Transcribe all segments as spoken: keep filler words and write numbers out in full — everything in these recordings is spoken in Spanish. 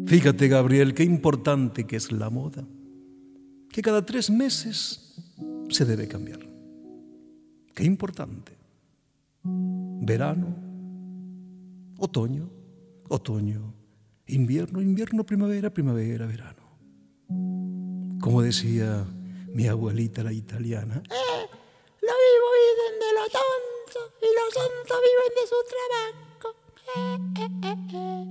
Fíjate, Gabriel, qué importante que es la moda, que cada tres meses se debe cambiar. Qué importante. Verano, otoño, otoño, invierno, invierno, primavera, primavera, verano. Como decía mi abuelita, la italiana, Eh, lo vivo viven de lo tonto y los tontos viven de su trabajo. Eh, eh, eh, eh.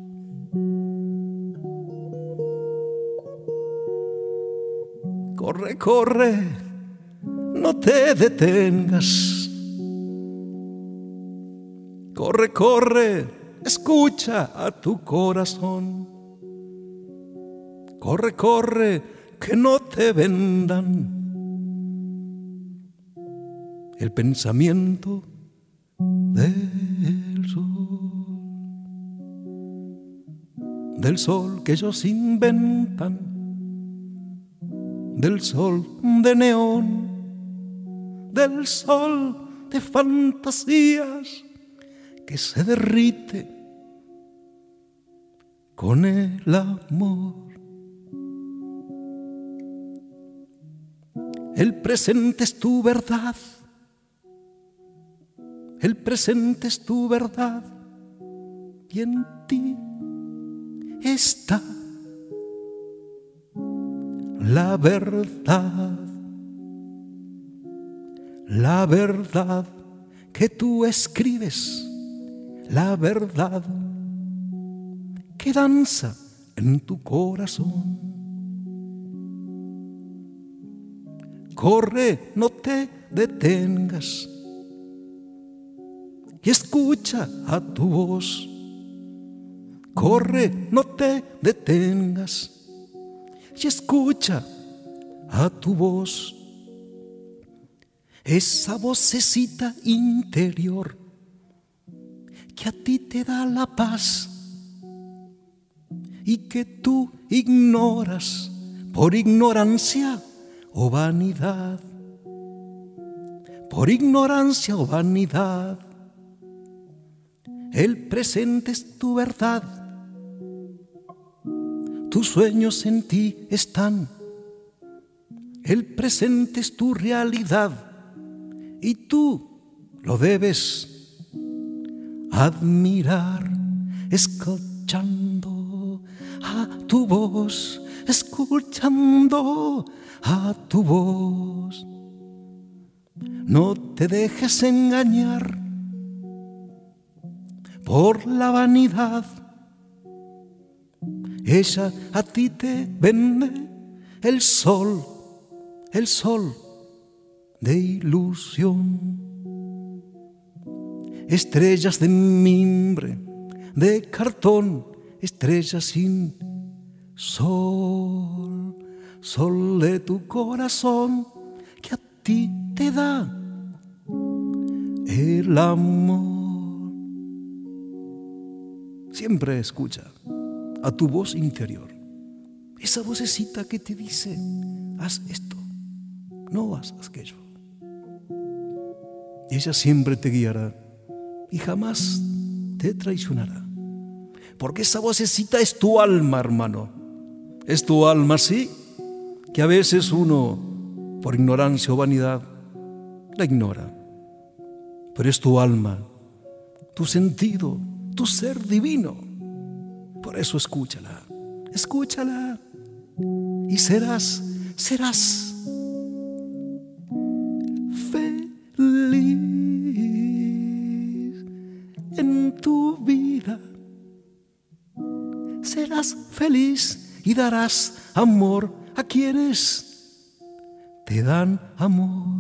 corre, corre, no te detengas. Corre, corre, escucha a tu corazón. Corre, corre, que no te vendan el pensamiento del sol, del sol que ellos inventan, del sol de neón, del sol de fantasías que se derrite con el amor. El presente es tu verdad, el presente es tu verdad, y en ti está la verdad, la verdad que tú escribes, la verdad que danza en tu corazón. Corre, no te detengas y escucha a tu voz. Corre, no te detengas y escucha a tu voz. Esa vocecita interior que a ti te da la paz y que tú ignoras por ignorancia o vanidad, por ignorancia o vanidad. El presente es tu verdad, tus sueños en ti están, el presente es tu realidad y tú lo debes admirar, escuchando a tu voz, escuchando a tu voz. No te dejes engañar por la vanidad. Ella a ti te vende el sol, el sol de ilusión. Estrellas de mimbre, de cartón, estrellas sin sol. Sol de tu corazón que a ti te da el amor. Siempre escucha a tu voz interior, esa vocecita que te dice: haz esto, no haz aquello. Ella siempre te guiará y jamás te traicionará, porque esa vocecita es tu alma, hermano. Es tu alma, sí, que a veces uno, por ignorancia o vanidad, la ignora. Pero es tu alma, tu sentido, tu ser divino. Por eso escúchala, escúchala y serás, serás feliz en tu vida. Serás feliz y darás amor a quienes te dan amor,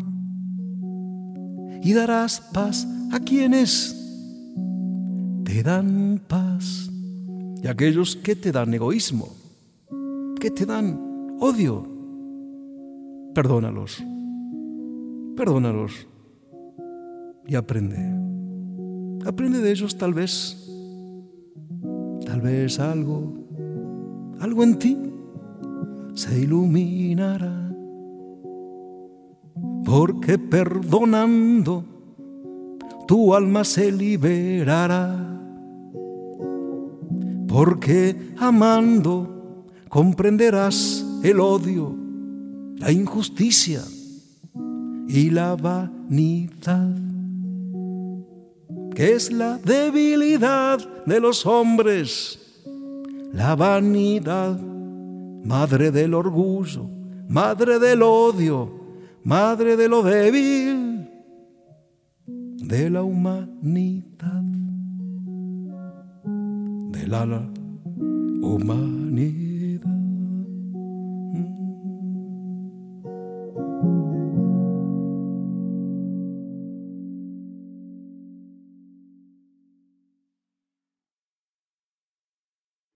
y darás paz a quienes te dan paz, y aquellos que te dan egoísmo, que te dan odio, perdónalos, perdónalos y aprende, aprende de ellos. Tal vez, tal vez algo, algo en ti se iluminará, porque perdonando tu alma se liberará, porque amando comprenderás el odio, la injusticia y la vanidad, que es la debilidad de los hombres. La vanidad, madre del orgullo, madre del odio, madre de lo débil de la humanidad, de la humanidad.